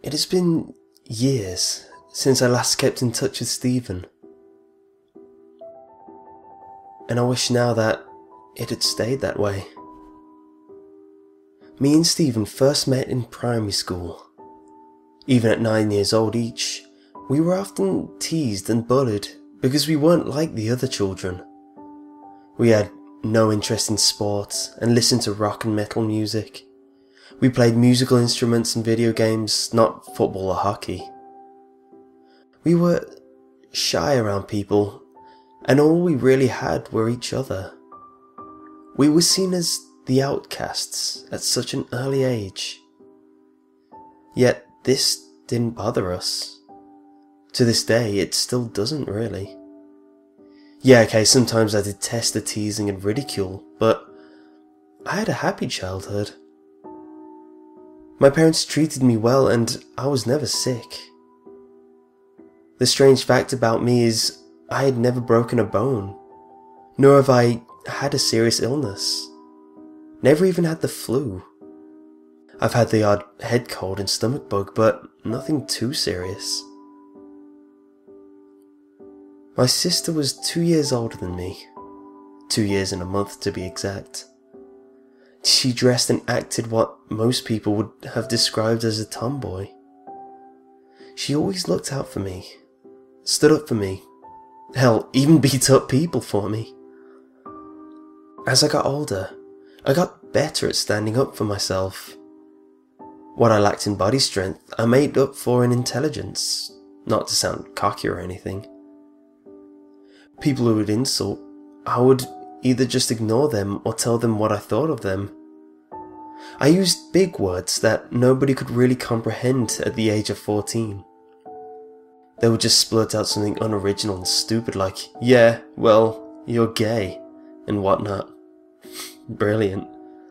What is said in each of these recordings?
It has been years since I last kept in touch with Stephen. And I wish now that it had stayed that way. Me and Stephen first met in primary school. Even at 9 years old each, we were often teased and bullied because we weren't like the other children. We had no interest in sports and listened to rock and metal music. We played musical instruments and video games, not football or hockey. We were shy around people, and all we really had were each other. We were seen as the outcasts at such an early age. Yet this didn't bother us. To this day, it still doesn't really. Yeah, okay, sometimes I detest the teasing and ridicule, but I had a happy childhood. My parents treated me well and I was never sick. The strange fact about me is I had never broken a bone, nor have I had a serious illness. Never even had the flu. I've had the odd head cold and stomach bug, but nothing too serious. My sister was 2 years older than me. 2 years and a month to be exact. She dressed and acted what most people would have described as a tomboy. She always looked out for me, stood up for me, hell, even beat up people for me. As I got older, I got better at standing up for myself. What I lacked in body strength, I made up for in intelligence, not to sound cocky or anything. People who would insult, I would either just ignore them or tell them what I thought of them. I used big words that nobody could really comprehend at the age of 14. They would just splurt out something unoriginal and stupid like, yeah, well, you're gay, and whatnot. Brilliant.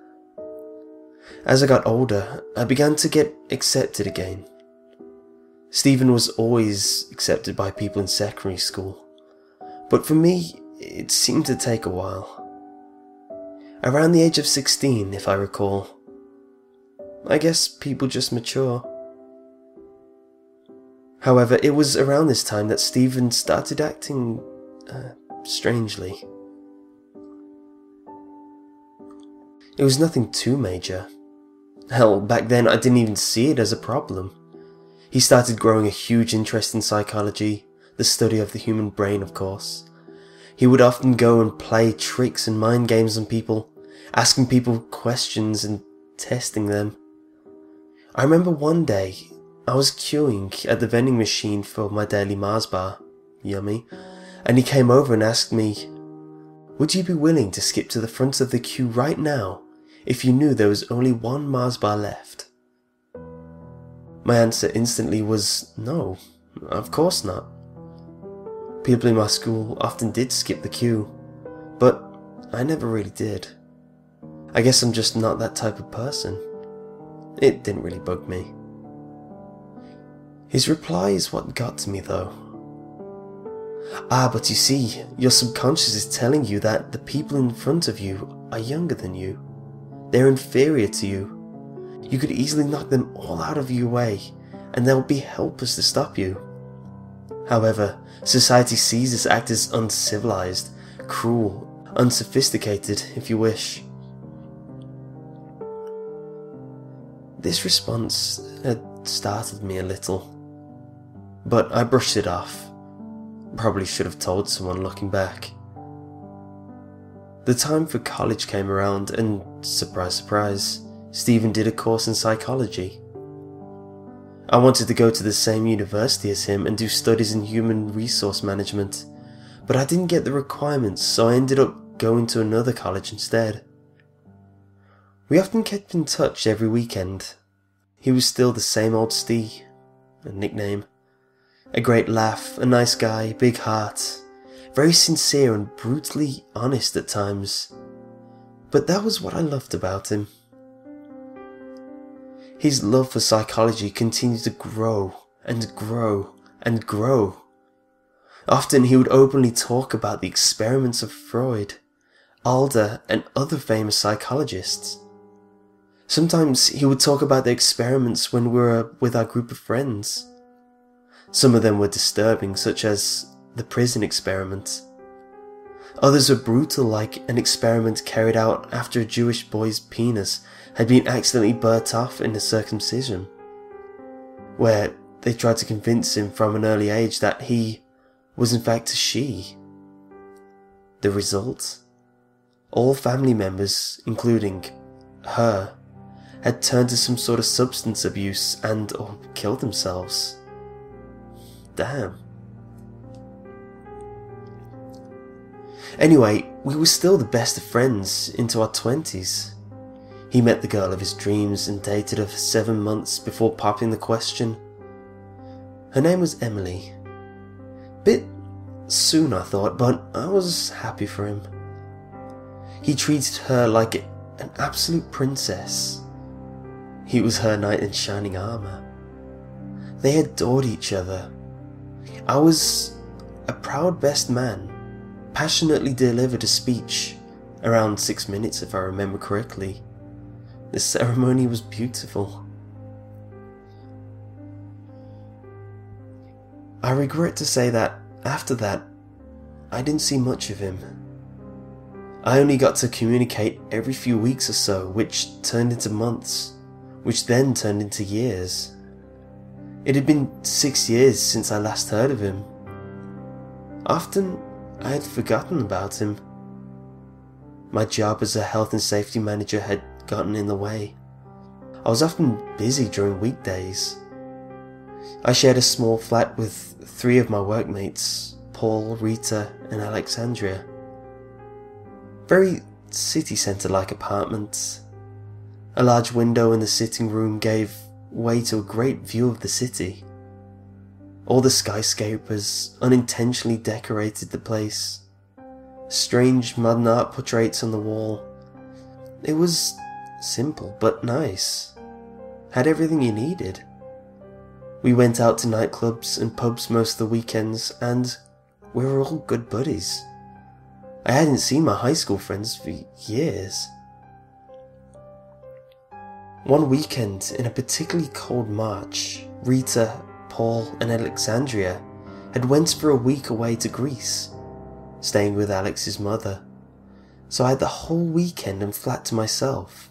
As I got older, I began to get accepted again. Stephen was always accepted by people in secondary school, but for me, it seemed to take a while. Around the age of 16, if I recall. I guess people just mature. However, it was around this time that Stephen started acting strangely. It was nothing too major. Hell, back then I didn't even see it as a problem. He started growing a huge interest in psychology, the study of the human brain, of course. He would often go and play tricks and mind games on people, asking people questions and testing them. I remember one day, I was queuing at the vending machine for my daily Mars bar, yummy, and he came over and asked me, would you be willing to skip to the front of the queue right now if you knew there was only one Mars bar left? My answer instantly was no, of course not. People in my school often did skip the queue, but I never really did. I guess I'm just not that type of person. It didn't really bug me. His reply is what got to me though. But you see, your subconscious is telling you that the people in front of you are younger than you. They're inferior to you. You could easily knock them all out of your way, and they'll be helpless to stop you. However, society sees this act as uncivilized, cruel, unsophisticated, if you wish. This response had startled me a little, but I brushed it off. Probably should have told someone looking back. The time for college came around and, surprise surprise, Stephen did a course in psychology. I wanted to go to the same university as him and do studies in human resource management, but I didn't get the requirements, so I ended up going to another college instead. We often kept in touch every weekend. He was still the same old Steve, a nickname. A great laugh, a nice guy, big heart, very sincere and brutally honest at times. But that was what I loved about him. His love for psychology continued to grow and grow and grow. Often he would openly talk about the experiments of Freud, Alder and other famous psychologists. Sometimes he would talk about the experiments when we were with our group of friends. Some of them were disturbing, such as the prison experiment. Others were brutal, like an experiment carried out after a Jewish boy's penis had been accidentally burnt off in a circumcision, where they tried to convince him from an early age that he was in fact a she. The result? All family members, including her, had turned to some sort of substance abuse or killed themselves. Damn. Anyway, we were still the best of friends into our 20s. He met the girl of his dreams and dated her for 7 months before popping the question. Her name was Emily. Bit soon, I thought, but I was happy for him. He treated her like an absolute princess. He was her knight in shining armour. They adored each other. I was a proud best man, passionately delivered a speech, around 6 minutes if I remember correctly. The ceremony was beautiful. I regret to say that after that, I didn't see much of him. I only got to communicate every few weeks or so, which turned into months, which then turned into years. It had been 6 years since I last heard of him. Often, I had forgotten about him. My job as a health and safety manager had gotten in the way. I was often busy during weekdays. I shared a small flat with 3 of my workmates, Paul, Rita, and Alexandria. Very city centre-like apartments. A large window in the sitting room gave way to a great view of the city. All the skyscrapers unintentionally decorated the place. Strange modern art portraits on the wall. It was simple but nice. Had everything you needed. We went out to nightclubs and pubs most of the weekends, and we were all good buddies. I hadn't seen my high school friends for years. One weekend in a particularly cold March, Rita, Paul and Alexandria had went for a week away to Greece, staying with Alex's mother, so I had the whole weekend and flat to myself.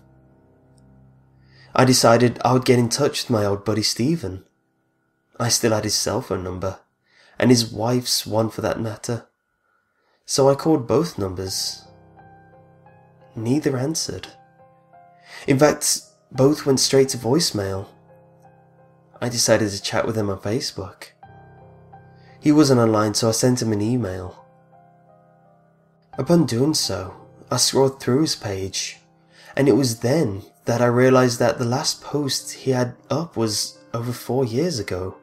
I decided I would get in touch with my old buddy Stephen. I still had his cell phone number, and his wife's one for that matter, so I called both numbers. Neither answered. In fact, both went straight to voicemail. I decided to chat with him on Facebook. He wasn't online, so I sent him an email. Upon doing so, I scrolled through his page, and it was then that I realized that the last post he had up was over 4 years ago.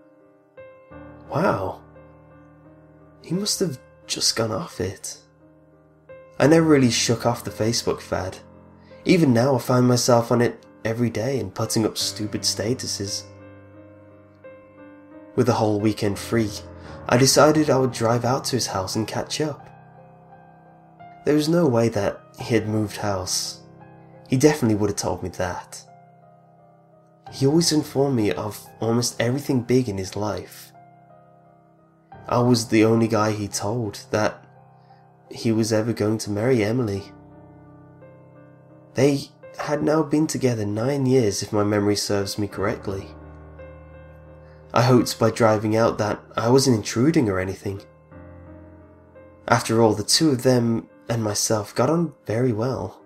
Wow. He must have just gone off it. I never really shook off the Facebook fad. Even now I find myself on it every day and putting up stupid statuses. With the whole weekend free, I decided I would drive out to his house and catch up. There was no way that he had moved house. He definitely would have told me that. He always informed me of almost everything big in his life. I was the only guy he told that he was ever going to marry Emily. They had now been together 9 years, if my memory serves me correctly. I hoped by driving out that I wasn't intruding or anything. After all, the two of them and myself got on very well.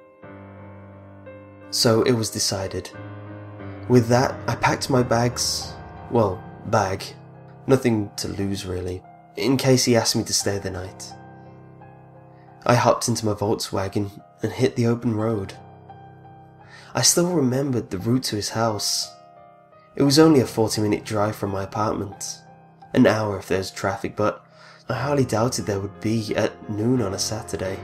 So it was decided. With that, I packed my bags, bag, nothing to lose really, in case he asked me to stay the night. I hopped into my Volkswagen and hit the open road. I still remembered the route to his house. It was only a 40-minute drive from my apartment. An hour if there's traffic, but I hardly doubted there would be at noon on a Saturday.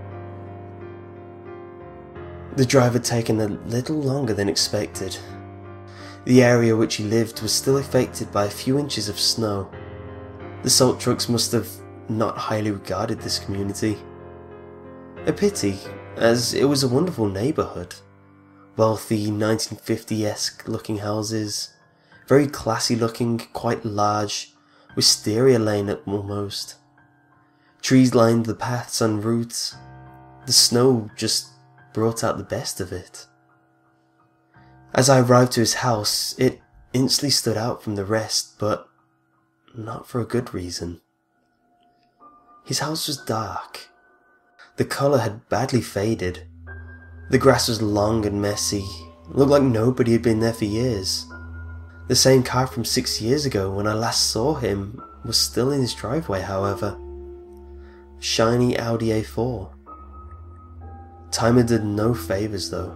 The drive had taken a little longer than expected. The area which he lived was still affected by a few inches of snow. The salt trucks must have not highly regarded this community. A pity, as it was a wonderful neighbourhood, wealthy 1950-esque looking houses, very classy looking, quite large, wisteria lane almost. Trees lined the paths en route. The snow just brought out the best of it. As I arrived to his house, it instantly stood out from the rest, but not for a good reason. His house was dark. The colour had badly faded. The grass was long and messy. It looked like nobody had been there for years. The same car from 6 years ago when I last saw him was still in his driveway, however. Shiny Audi A4. Time had done no favours though.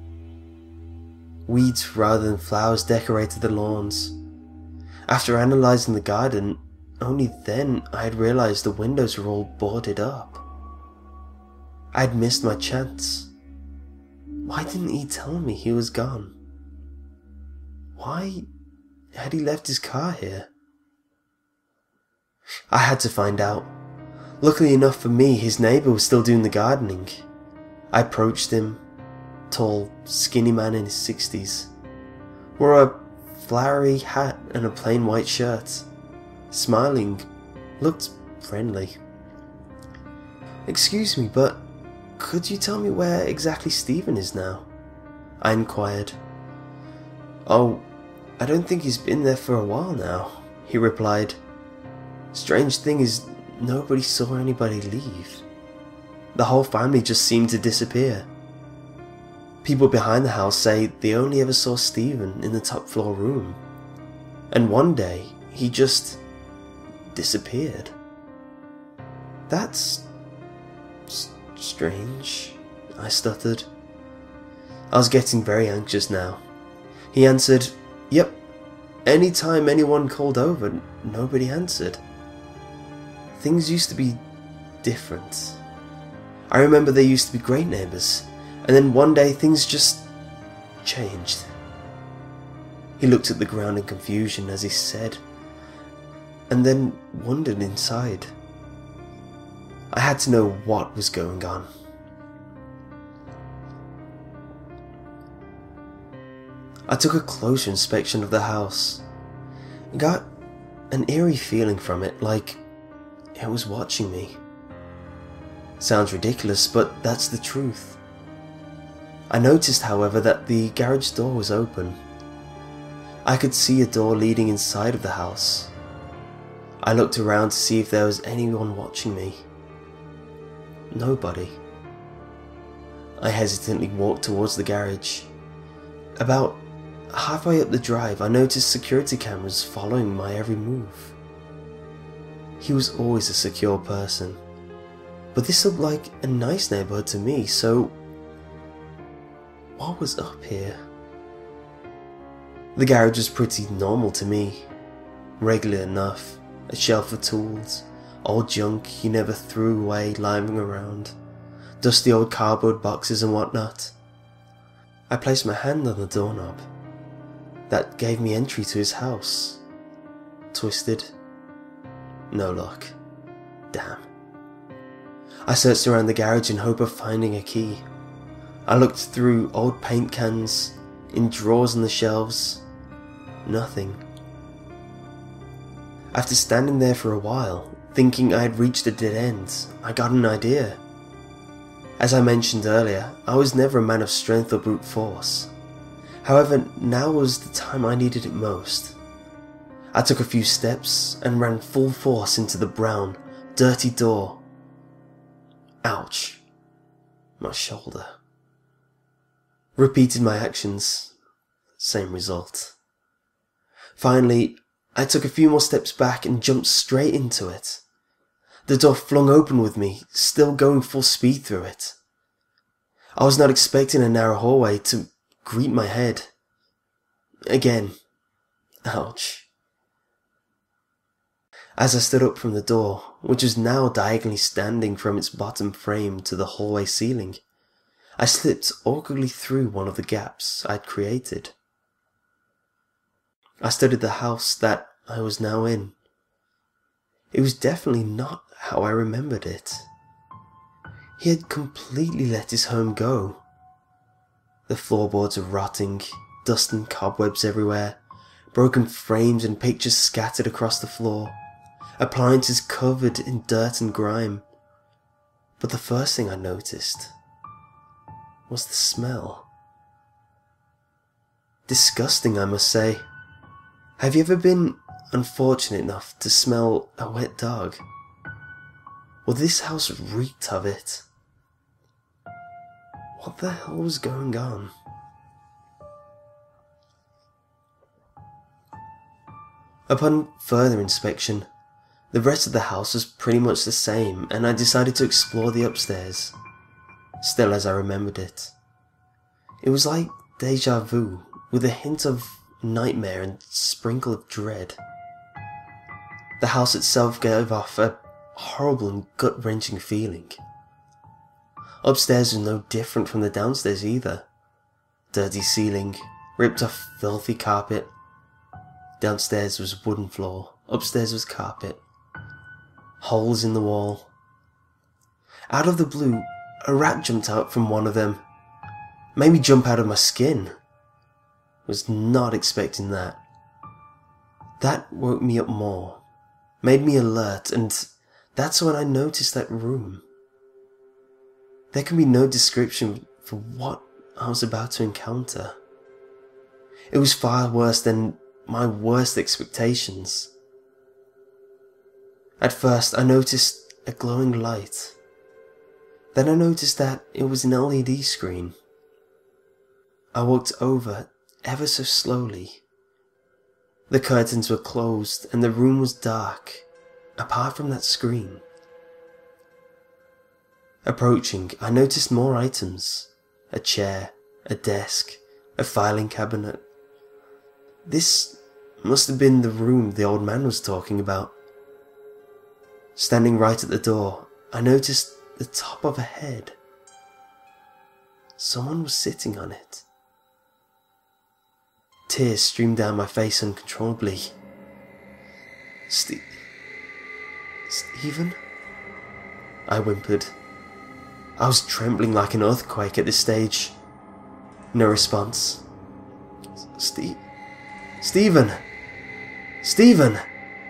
Weeds rather than flowers decorated the lawns. After analysing the garden, only then I had realised the windows were all boarded up. I had missed my chance. Why didn't he tell me he was gone? Why had he left his car here? I had to find out. Luckily enough for me, his neighbour was still doing the gardening. I approached him, tall, skinny man in his 60s. Wore a flowery hat and a plain white shirt. Smiling, looked friendly. "Excuse me, but could you tell me where exactly Stephen is now?" I inquired. "Oh, I don't think he's been there for a while now," he replied. "Strange thing is, nobody saw anybody leave. The whole family just seemed to disappear. People behind the house say they only ever saw Stephen in the top floor room. And one day, he just disappeared." "That's strange," I stuttered. I was getting very anxious now. He answered, "Yep, anytime anyone called over, nobody answered. Things used to be different. I remember they used to be great neighbours, and then one day things just changed." He looked at the ground in confusion as he said, and then wondered inside. I had to know what was going on. I took a closer inspection of the house. I got an eerie feeling from it, like it was watching me. Sounds ridiculous, but that's the truth. I noticed, however, that the garage door was open. I could see a door leading inside of the house. I looked around to see if there was anyone watching me. Nobody. I hesitantly walked towards the garage. About halfway up the drive, I noticed security cameras following my every move. He was always a secure person, but this looked like a nice neighborhood to me, so what was up here? The garage was pretty normal to me. Regular enough. A shelf of tools, old junk you never threw away lying around, dusty old cardboard boxes and whatnot. I placed my hand on the doorknob. That gave me entry to his house. Twisted. No luck. Damn. I searched around the garage in hope of finding a key. I looked through old paint cans, in drawers on the shelves. Nothing. After standing there for a while, thinking I had reached a dead end, I got an idea. As I mentioned earlier, I was never a man of strength or brute force. However, now was the time I needed it most. I took a few steps and ran full force into the brown, dirty door. Ouch. My shoulder. Repeated my actions. Same result. Finally, I took a few more steps back and jumped straight into it. The door flung open with me, still going full speed through it. I was not expecting a narrow hallway to greet my head. Again. Ouch. As I stood up from the door, which was now diagonally standing from its bottom frame to the hallway ceiling, I slipped awkwardly through one of the gaps I'd created. I studied the house that I was now in. It was definitely not how I remembered it. He had completely let his home go. The floorboards are rotting, dust and cobwebs everywhere, broken frames and pictures scattered across the floor, appliances covered in dirt and grime. But the first thing I noticed was the smell. Disgusting, I must say. Have you ever been unfortunate enough to smell a wet dog? Well, this house reeked of it. What the hell was going on? Upon further inspection, the rest of the house was pretty much the same, and I decided to explore the upstairs, still as I remembered it. It was like deja vu, with a hint of nightmare and sprinkle of dread. The house itself gave off a horrible and gut-wrenching feeling. Upstairs was no different from the downstairs either. Dirty ceiling, ripped off filthy carpet. Downstairs was wooden floor, upstairs was carpet. Holes in the wall. Out of the blue, a rat jumped out from one of them. Made me jump out of my skin. Was not expecting that. That woke me up more, made me alert, and that's when I noticed that room. There can be no description for what I was about to encounter. It was far worse than my worst expectations. At first, I noticed a glowing light. Then I noticed that it was an LED screen. I walked over ever so slowly. The curtains were closed and the room was dark, apart from that screen. Approaching, I noticed more items. A chair, a desk, a filing cabinet. This must have been the room the old man was talking about. Standing right at the door, I noticed the top of a head. Someone was sitting on it. Tears streamed down my face uncontrollably. Stephen? I whimpered. I was trembling like an earthquake at this stage. No response. Stephen! Stephen!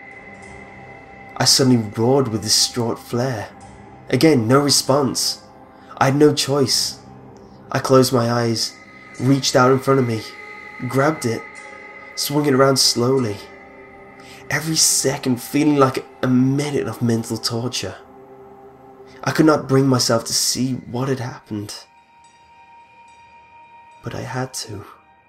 I suddenly roared with distraught flair. Again, no response. I had no choice. I closed my eyes, reached out in front of me, grabbed it, swung it around slowly. Every second feeling like a minute of mental torture. I could not bring myself to see what had happened. But I had to.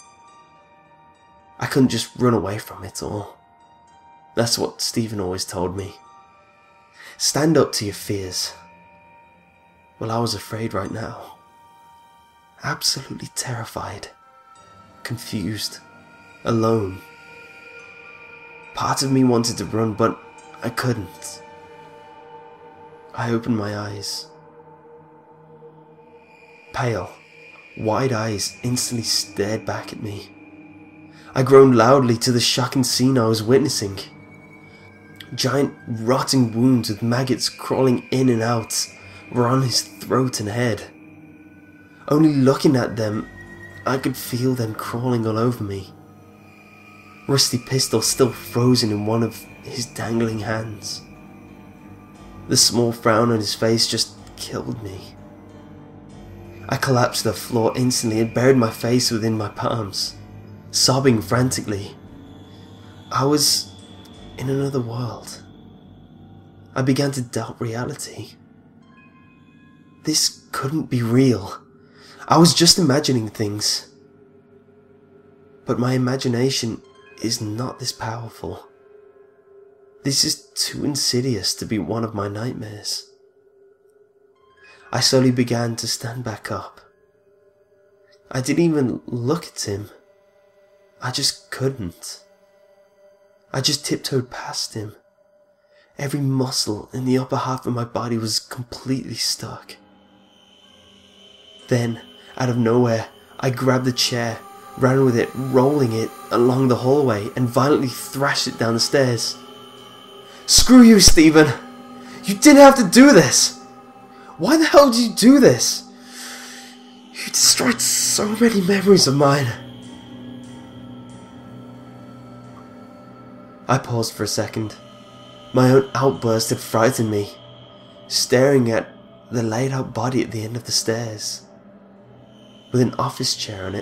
I couldn't just run away from it all. That's what Stephen always told me. Stand up to your fears. Well, I was afraid right now. Absolutely terrified. Confused. Alone. Part of me wanted to run, but I couldn't. I opened my eyes. Pale, wide eyes instantly stared back at me. I groaned loudly to the shocking scene I was witnessing. Giant rotting wounds with maggots crawling in and out were on his throat and head. Only looking at them, I could feel them crawling all over me. Rusty pistol still frozen in one of his dangling hands. The small frown on his face just killed me. I collapsed to the floor instantly and buried my face within my palms, sobbing frantically. I was in another world. I began to doubt reality. This couldn't be real. I was just imagining things. But my imagination is not this powerful. This is too insidious to be one of my nightmares. I slowly began to stand back up. I didn't even look at him. I just couldn't. I just tiptoed past him. Every muscle in the upper half of my body was completely stuck. Then, out of nowhere, I grabbed the chair, ran with it, rolling it along the hallway, and violently thrashed it down the stairs. Screw you, Stephen! You didn't have to do this! Why the hell did you do this? You destroyed so many memories of mine. I paused for a second. My own outburst had frightened me, staring at the laid out body at the end of the stairs, with an office chair on it.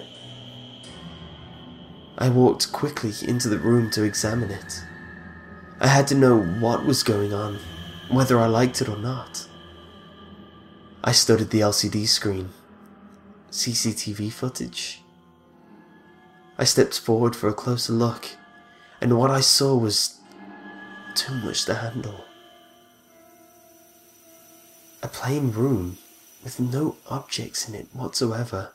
I walked quickly into the room to examine it. I had to know what was going on, whether I liked it or not. I studied the LCD screen. CCTV footage. I stepped forward for a closer look, and what I saw was too much to handle. A plain room with no objects in it whatsoever.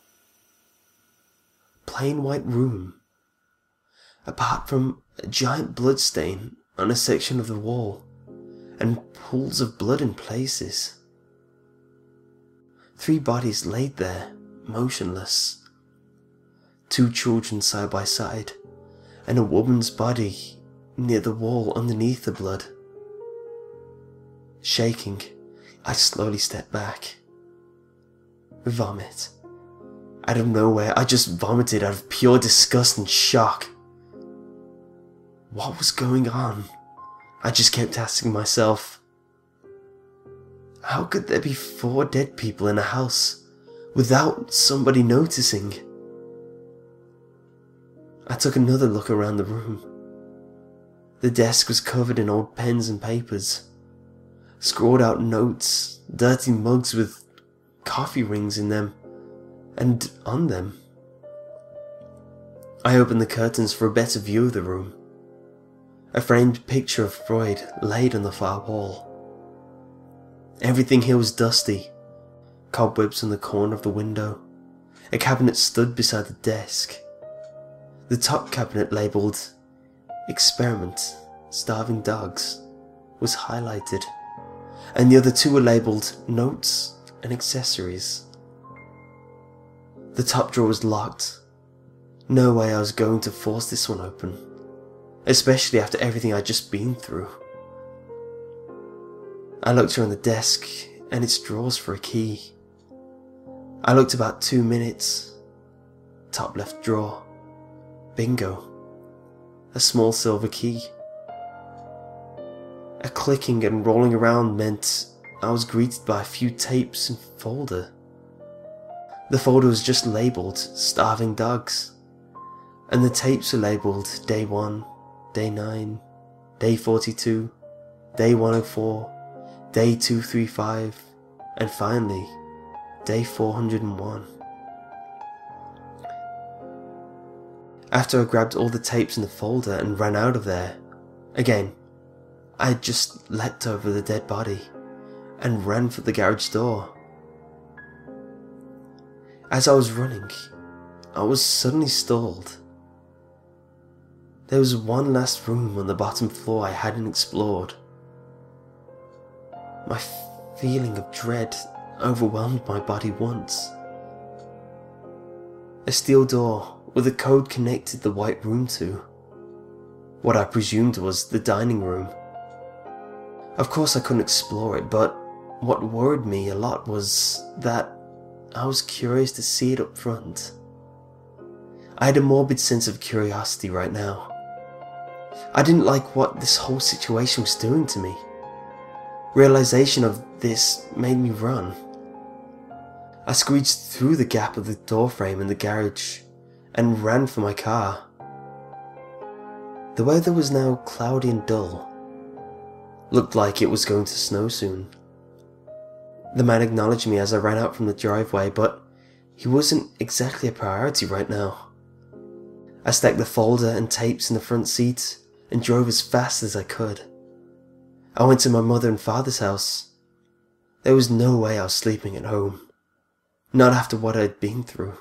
Plain white room, apart from a giant bloodstain on a section of the wall, and pools of blood in places. 3 bodies laid there, motionless. 2 children side by side, and a woman's body near the wall underneath the blood. Shaking, I slowly stepped back. Vomit. Out of nowhere, I just vomited out of pure disgust and shock. What was going on? I just kept asking myself. How could there be 4 dead people in a house without somebody noticing? I took another look around the room. The desk was covered in old pens and papers, scrawled out notes, dirty mugs with coffee rings in them and on them. I opened the curtains for a better view of the room. A framed picture of Freud laid on the far wall. Everything here was dusty, cobwebs on the corner of the window. A cabinet stood beside the desk. The top cabinet labelled Experiment, Starving Dogs was highlighted, and the other 2 were labelled Notes and Accessories. The top drawer was locked. No way I was going to force this one open, especially after everything I'd just been through. I looked around the desk and its drawers for a key. I looked about 2 minutes. Top left drawer. Bingo. A small silver key. A clicking and rolling around meant I was greeted by a few tapes and folder. The folder was just labelled Starving Dogs, and the tapes were labelled Day 1, Day 9, Day 42, Day 104, Day 235, and finally, Day 401. After I grabbed all the tapes in the folder and ran out of there, again, I had just leapt over the dead body and ran for the garage door. As I was running, I was suddenly stalled. There was one last room on the bottom floor I hadn't explored. My feeling of dread overwhelmed my body once. A steel door with a code connected the white room to what I presumed was the dining room. Of course I couldn't explore it, but what worried me a lot was that I was curious to see it up front. I had a morbid sense of curiosity right now. I didn't like what this whole situation was doing to me. Realization of this made me run. I squeezed through the gap of the doorframe in the garage and ran for my car. The weather was now cloudy and dull. Looked like it was going to snow soon. The man acknowledged me as I ran out from the driveway, but he wasn't exactly a priority right now. I stacked the folder and tapes in the front seat and drove as fast as I could. I went to my mother and father's house. There was no way I was sleeping at home. Not after what I'd been through.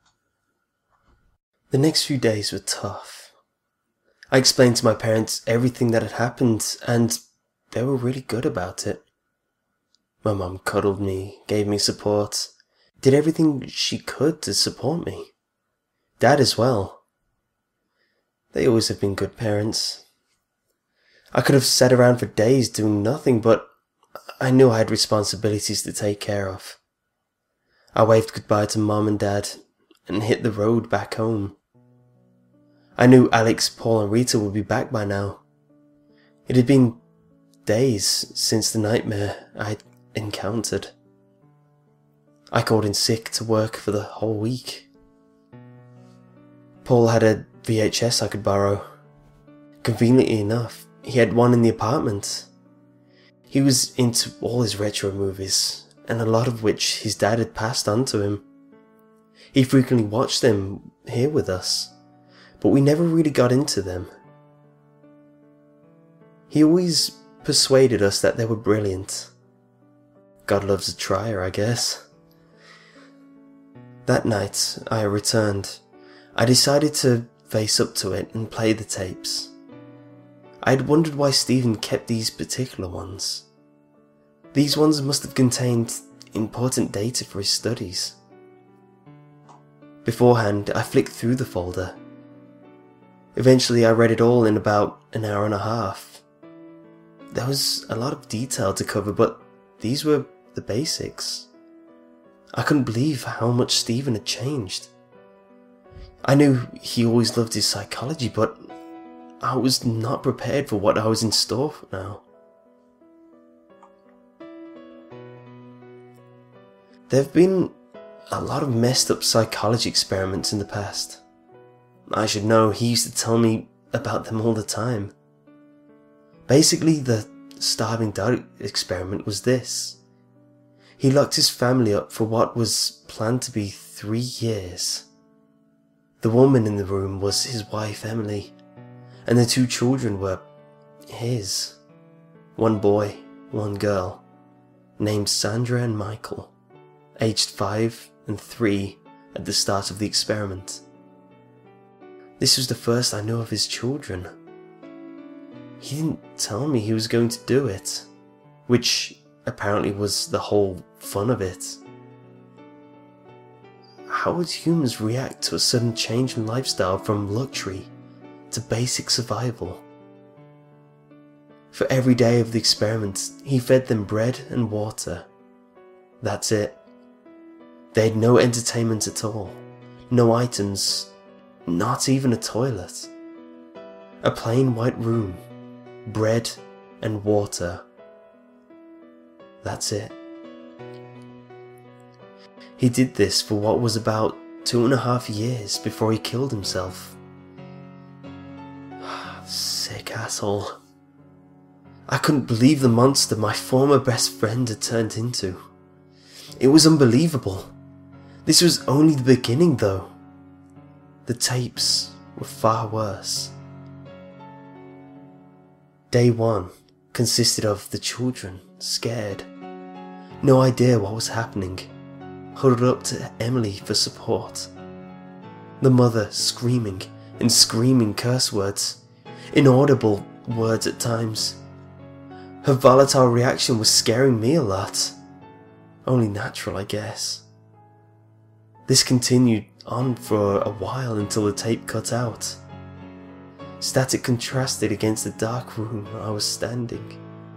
The next few days were tough. I explained to my parents everything that had happened, and they were really good about it. My mum cuddled me, gave me support, did everything she could to support me. Dad as well. They always have been good parents. I could have sat around for days doing nothing, but I knew I had responsibilities to take care of. I waved goodbye to Mom and Dad and hit the road back home. I knew Alex, Paul and Rita would be back by now. It had been days since the nightmare I'd encountered. I called in sick to work for the whole week. Paul had a VHS I could borrow. Conveniently enough, he had one in the apartment. He was into all his retro movies, and a lot of which his dad had passed on to him. He frequently watched them here with us, but we never really got into them. He always persuaded us that they were brilliant. God loves a trier, I guess. That night I returned. I decided to face up to it and play the tapes. I had wondered why Stephen kept these particular ones. These ones must have contained important data for his studies. Beforehand, I flicked through the folder. Eventually, I read it all in about an hour and a half. There was a lot of detail to cover, but these were the basics. I couldn't believe how much Stephen had changed. I knew he always loved his psychology, but I was not prepared for what I was in store for now. There have been a lot of messed up psychology experiments in the past. I should know, he used to tell me about them all the time. Basically, the starving dog experiment was this. He locked his family up for what was planned to be 3 years. The woman in the room was his wife, Emily, and the 2 children were his. 1 boy, 1 girl, named Sandra and Michael, aged 5 and 3 at the start of the experiment. This was the first I knew of his children. He didn't tell me he was going to do it, which apparently was the whole fun of it. How would humans react to a sudden change in lifestyle from luxury to basic survival? For every day of the experiment, he fed them bread and water. That's it. They had no entertainment at all, no items, not even a toilet. A plain white room, bread and water. That's it. He did this for what was about 2.5 years before he killed himself. Sick asshole. I couldn't believe the monster my former best friend had turned into. It was unbelievable. This was only the beginning though. The tapes were far worse. Day 1 consisted of the children, scared. No idea what was happening. Huddled up to Emily for support. The mother screaming and screaming curse words, inaudible words at times. Her volatile reaction was scaring me a lot. Only natural, I guess. This continued on for a while until the tape cut out. Static contrasted against the dark room I was standing.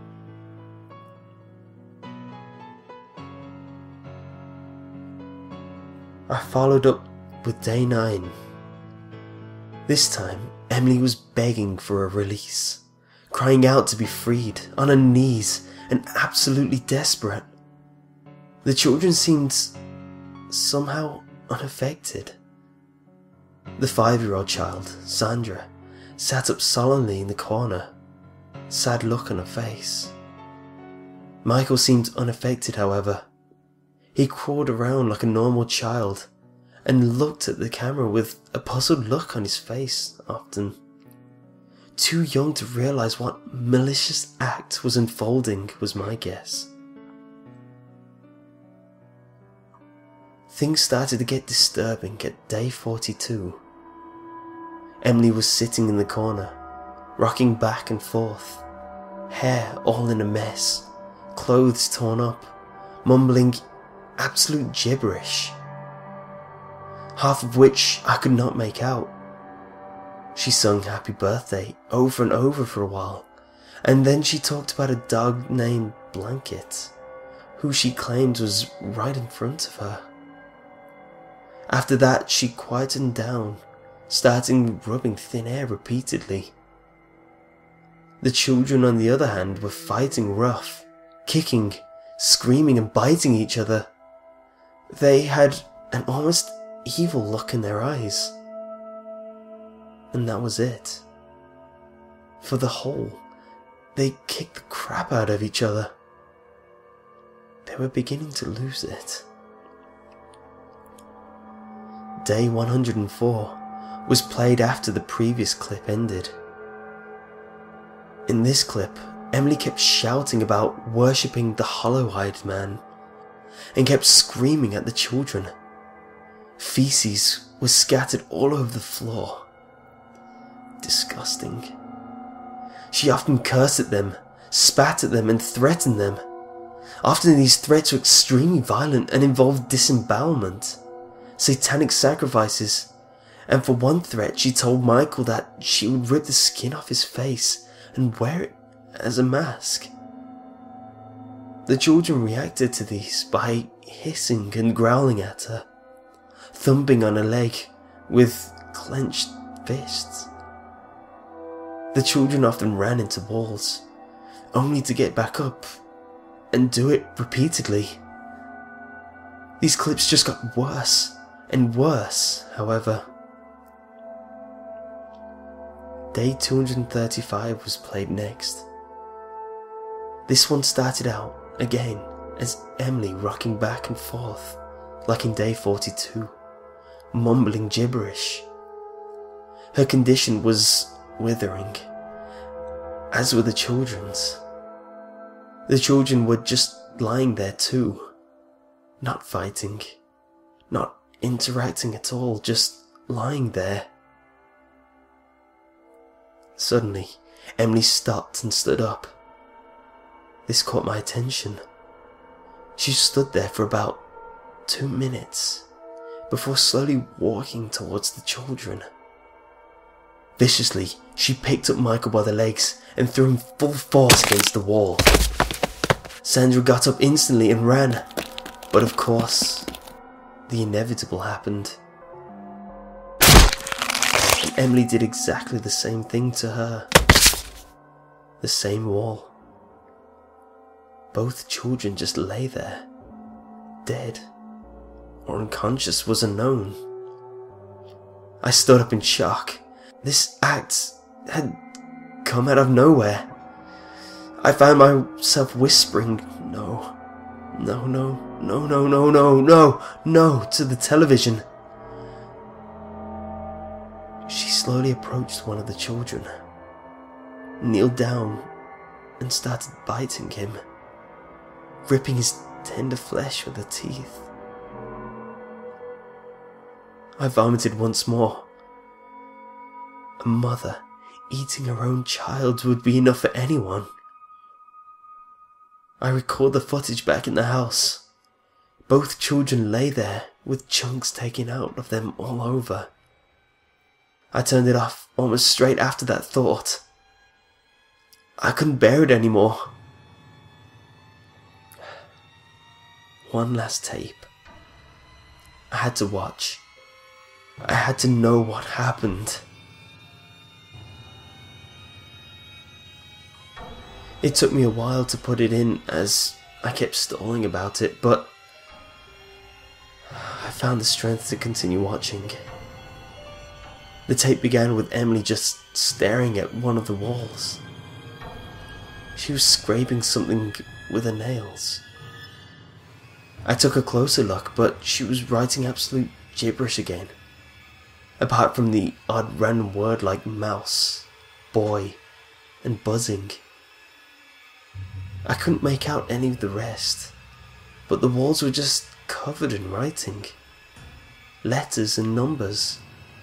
I followed up with day 9. This time, Emily was begging for a release, crying out to be freed, on her knees and absolutely desperate. The children seemed somehow unaffected. The 5-year-old child, Sandra, sat up sullenly in the corner, sad look on her face. Michael seemed unaffected, however. He crawled around like a normal child and looked at the camera with a puzzled look on his face often. Too young to realize what malicious act was unfolding was my guess. Things started to get disturbing at day 42. Emily was sitting in the corner, rocking back and forth, hair all in a mess, clothes torn up, mumbling absolute gibberish, half of which I could not make out. She sung Happy Birthday over and over for a while, and then she talked about a dog named Blanket, who she claimed was right in front of her. After that, she quietened down, starting rubbing thin air repeatedly. The children, on the other hand, were fighting rough, kicking, screaming and biting each other. They had an almost evil look in their eyes. And that was it. For the whole, they kicked the crap out of each other. They were beginning to lose it. Day 104 was played after the previous clip ended. In this clip, Emily kept shouting about worshipping the hollow-eyed man and kept screaming at the children. Feces was scattered all over the floor. Disgusting. She often cursed at them, spat at them and threatened them. Often these threats were extremely violent and involved disembowelment, satanic sacrifices, and for one threat she told Michael that she would rip the skin off his face and wear it as a mask. The children reacted to these by hissing and growling at her, thumping on her leg with clenched fists. The children often ran into walls, only to get back up and do it repeatedly. These clips just got worse and worse, however. Day 235 was played next. This one started out, again, as Emily rocking back and forth, like in day 42, mumbling gibberish. Her condition was withering, as were the children's. The children were just lying there too, not fighting, not interacting at all, just lying there. Suddenly, Emily stopped and stood up. This caught my attention. She stood there for about 2 minutes before slowly walking towards the children. Viciously, she picked up Michael by the legs and threw him full force against the wall. Sandra got up instantly and ran, but of course, the inevitable happened. And Emily did exactly the same thing to her. The same wall. Both children just lay there, dead or unconscious was unknown. I stood up in shock. This act had come out of nowhere. I found myself whispering, no, no, no, no, no, no, no, no, no, to the television. She slowly approached one of the children, kneeled down, and started biting him, ripping his tender flesh with her teeth. I vomited once more. A mother eating her own child would be enough for anyone. I recalled the footage back in the house. Both children lay there with chunks taken out of them all over. I turned it off almost straight after that thought. I couldn't bear it anymore. One last tape. I had to watch. I had to know what happened. It took me a while to put it in as I kept stalling about it, but I found the strength to continue watching. The tape began with Emily just staring at one of the walls. She was scraping something with her nails. I took a closer look, but she was writing absolute gibberish again. Apart from the odd random word like mouse, boy, and buzzing. I couldn't make out any of the rest, but the walls were just covered in writing. Letters and numbers.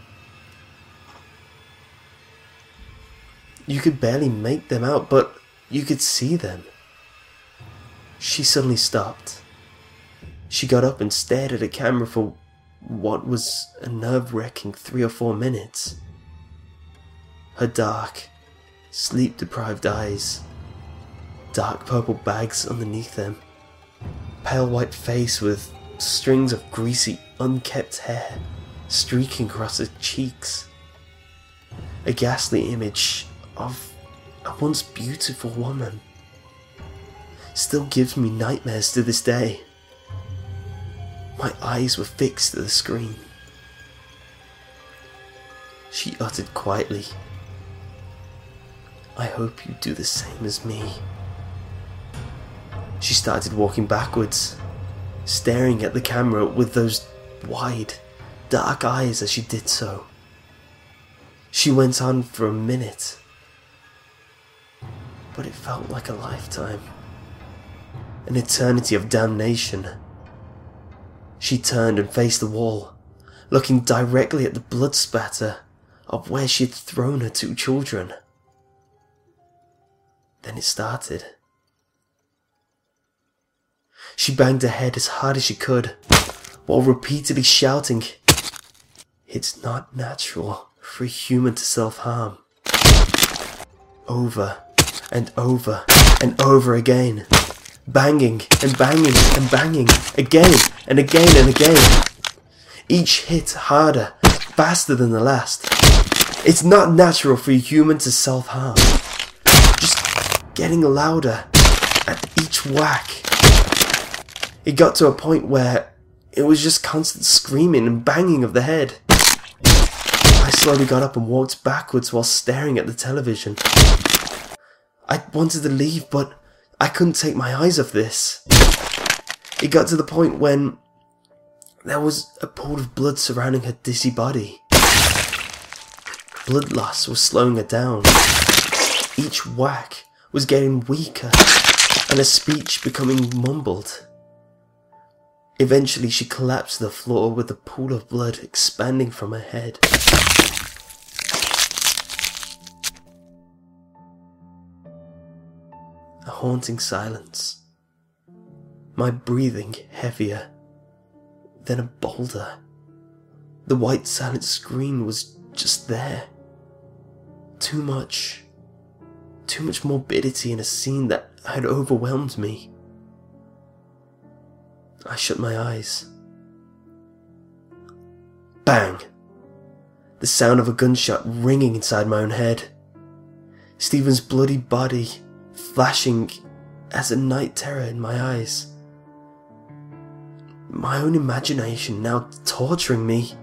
You could barely make them out, but you could see them. She suddenly stopped. She got up and stared at a camera for what was a nerve-wracking 3 or 4 minutes. Her dark, sleep-deprived eyes, dark purple bags underneath them, pale white face with strings of greasy, unkempt hair streaking across her cheeks. A ghastly image of a once beautiful woman still gives me nightmares to this day. My eyes were fixed to the screen. She uttered quietly, "I hope you do the same as me." She started walking backwards, staring at the camera with those wide, dark eyes as she did so. She went on for a minute, but it felt like a lifetime, an eternity of damnation. She turned and faced the wall, looking directly at the blood spatter of where she had thrown her 2 children. Then it started. She banged her head as hard as she could, while repeatedly shouting, "It's not natural for a human to self-harm." Over and over and over again, banging and banging and banging, again and again and again. Each hit harder, faster than the last. "It's not natural for a human to self-harm." Just getting louder at each whack. It got to a point where it was just constant screaming and banging of the head. I slowly got up and walked backwards while staring at the television. I wanted to leave, but I couldn't take my eyes off this. It got to the point when there was a pool of blood surrounding her dizzy body. Blood loss was slowing her down. Each whack was getting weaker, and her speech becoming mumbled. Eventually she collapsed to the floor with a pool of blood expanding from her head. A haunting silence. My breathing heavier than a boulder. The white silent screen was just there. Too much morbidity in a scene that had overwhelmed me. I shut my eyes. Bang! The sound of a gunshot ringing inside my own head. Stephen's bloody body flashing as a night terror in my eyes. My own imagination now torturing me.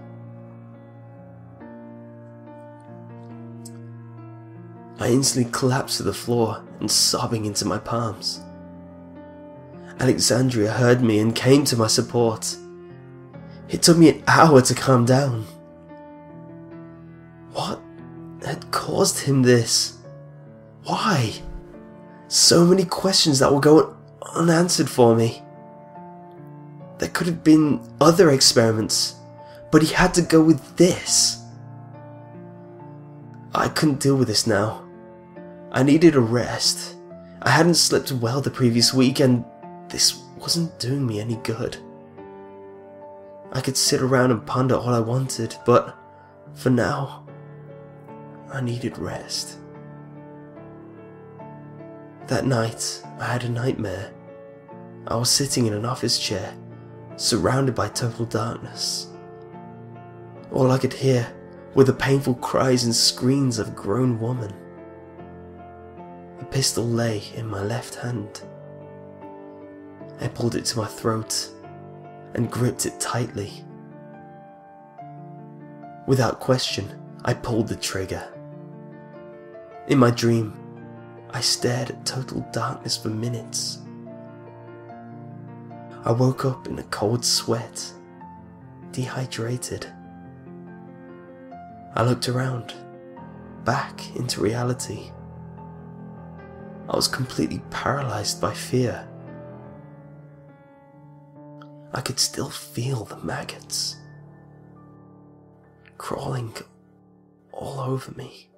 I instantly collapsed to the floor and sobbing into my palms. Alexandria heard me and came to my support. It took me an hour to calm down. What had caused him this? Why? So many questions that were going unanswered for me. There could have been other experiments, but he had to go with this. I couldn't deal with this now. I needed a rest. I hadn't slept well the previous week, and this wasn't doing me any good. I could sit around and ponder all I wanted, but for now, I needed rest. That night, I had a nightmare. I was sitting in an office chair, surrounded by total darkness. All I could hear were the painful cries and screams of a grown woman. A pistol lay in my left hand. I pulled it to my throat and gripped it tightly. Without question, I pulled the trigger. In my dream, I stared at total darkness for minutes. I woke up in a cold sweat, dehydrated. I looked around, back into reality. I was completely paralyzed by fear. I could still feel the maggots crawling all over me.